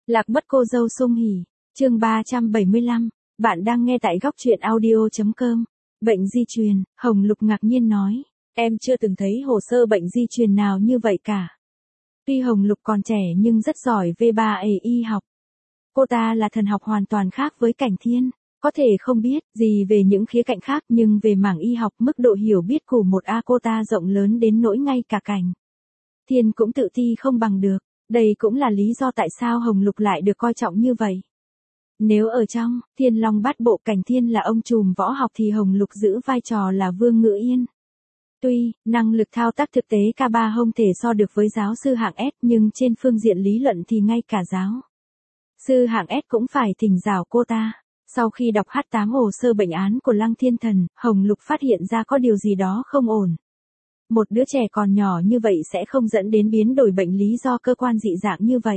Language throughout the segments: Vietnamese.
Lạc mất cô dâu Sung Hỉ, chương 375, bạn đang nghe tại góc truyện audio.com. Bệnh di truyền, Hồng Lục ngạc nhiên nói, em chưa từng thấy hồ sơ bệnh di truyền nào như vậy cả. Tuy Hồng Lục còn trẻ nhưng rất giỏi về y học. Cô ta là thần học hoàn toàn khác với Cảnh Thiên, có thể không biết gì về những khía cạnh khác nhưng về mảng y học mức độ hiểu biết của một cô ta rộng lớn đến nỗi ngay cả Cảnh Thiên cũng tự ti không bằng được. Đây cũng là lý do tại sao Hồng Lục lại được coi trọng như vậy. Nếu ở trong Thiên Long Bát Bộ Cảnh Thiên là ông trùm võ học thì Hồng Lục giữ vai trò là Vương Ngữ Yên. Tuy năng lực thao tác thực tế cả ba không thể so được với giáo sư hạng S nhưng trên phương diện lý luận thì ngay cả giáo sư hạng S cũng phải thỉnh giáo cô ta. Sau khi đọc H8 hồ sơ bệnh án của Lăng Thiên Thần, Hồng Lục phát hiện ra có điều gì đó không ổn. Một đứa trẻ còn nhỏ như vậy sẽ không dẫn đến biến đổi bệnh lý do cơ quan dị dạng như vậy.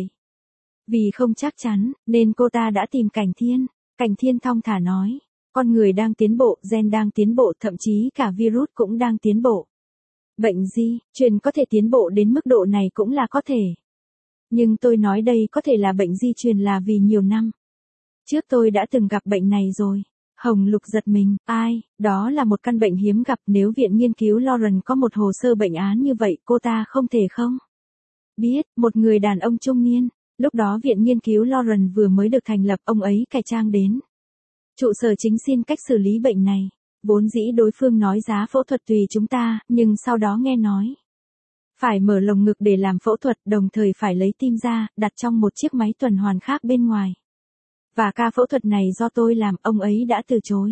Vì không chắc chắn, nên cô ta đã tìm Cảnh Thiên. Cảnh Thiên thong thả nói, con người đang tiến bộ, gen đang tiến bộ, thậm chí cả virus cũng đang tiến bộ. Bệnh di truyền có thể tiến bộ đến mức độ này cũng là có thể. Nhưng tôi nói đây có thể là bệnh di truyền là vì nhiều năm trước tôi đã từng gặp bệnh này rồi. Hồng Lục giật mình, đó là một căn bệnh hiếm gặp, nếu viện nghiên cứu Lauren có một hồ sơ bệnh án như vậy cô ta không thể không biết. Một người đàn ông trung niên, lúc đó viện nghiên cứu Lauren vừa mới được thành lập, ông ấy cải trang đến trụ sở chính xin cách xử lý bệnh này. Vốn dĩ đối phương nói giá phẫu thuật tùy chúng ta, nhưng sau đó nghe nói phải mở lồng ngực để làm phẫu thuật, đồng thời phải lấy tim ra, đặt trong một chiếc máy tuần hoàn khác bên ngoài. Và ca phẫu thuật này do tôi làm, ông ấy đã từ chối.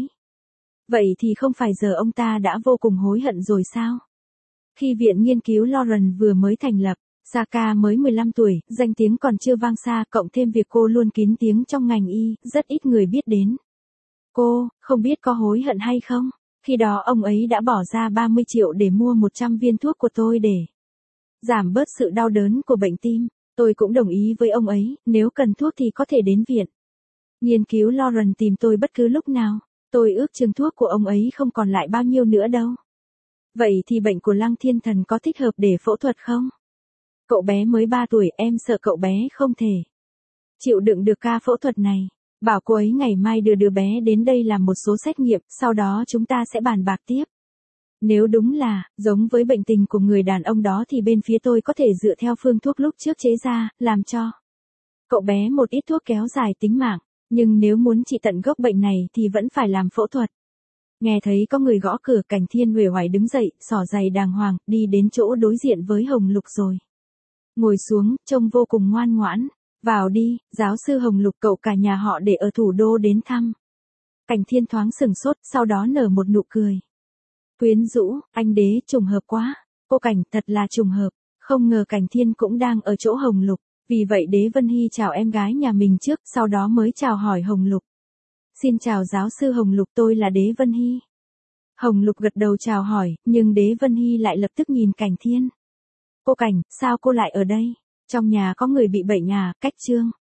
Vậy thì không phải giờ ông ta đã vô cùng hối hận rồi sao? Khi viện nghiên cứu Lauren vừa mới thành lập, Saka mới 15 tuổi, danh tiếng còn chưa vang xa, cộng thêm việc cô luôn kín tiếng trong ngành y, rất ít người biết đến cô. Không biết có hối hận hay không? Khi đó ông ấy đã bỏ ra 30 triệu để mua 100 viên thuốc của tôi để giảm bớt sự đau đớn của bệnh tim. Tôi cũng đồng ý với ông ấy, nếu cần thuốc thì có thể đến viện nghiên cứu Lauren tìm tôi bất cứ lúc nào. Tôi ước chừng thuốc của ông ấy không còn lại bao nhiêu nữa đâu. Vậy thì bệnh của Lăng Thiên Thần có thích hợp để phẫu thuật không? Cậu bé mới 3 tuổi, em sợ cậu bé không thể chịu đựng được ca phẫu thuật này. Bảo cô ấy ngày mai đưa đứa bé đến đây làm một số xét nghiệm, sau đó chúng ta sẽ bàn bạc tiếp. Nếu đúng là giống với bệnh tình của người đàn ông đó thì bên phía tôi có thể dựa theo phương thuốc lúc trước chế ra, làm cho cậu bé một ít thuốc kéo dài tính mạng. Nhưng nếu muốn trị tận gốc bệnh này thì vẫn phải làm phẫu thuật. Nghe thấy có người gõ cửa, Cảnh Thiên uể oải đứng dậy, xỏ giày đàng hoàng, đi đến chỗ đối diện với Hồng Lục rồi ngồi xuống, trông vô cùng ngoan ngoãn. Vào đi, giáo sư Hồng Lục, cậu cả nhà họ để ở thủ đô đến thăm. Cảnh Thiên thoáng sừng sốt, sau đó nở một nụ cười quyến rũ, anh Đế, trùng hợp quá. Cô Cảnh, thật là trùng hợp. Không ngờ Cảnh Thiên cũng đang ở chỗ Hồng Lục. Vì vậy Đế Vân Hy chào em gái nhà mình trước, sau đó mới chào hỏi Hồng Lục. Xin chào giáo sư Hồng Lục, tôi là Đế Vân Hy. Hồng Lục gật đầu chào hỏi, nhưng Đế Vân Hy lại lập tức nhìn Cảnh Thiên. Cô Cảnh, sao cô lại ở đây? Trong nhà có người bị bệnh à? Cách Trương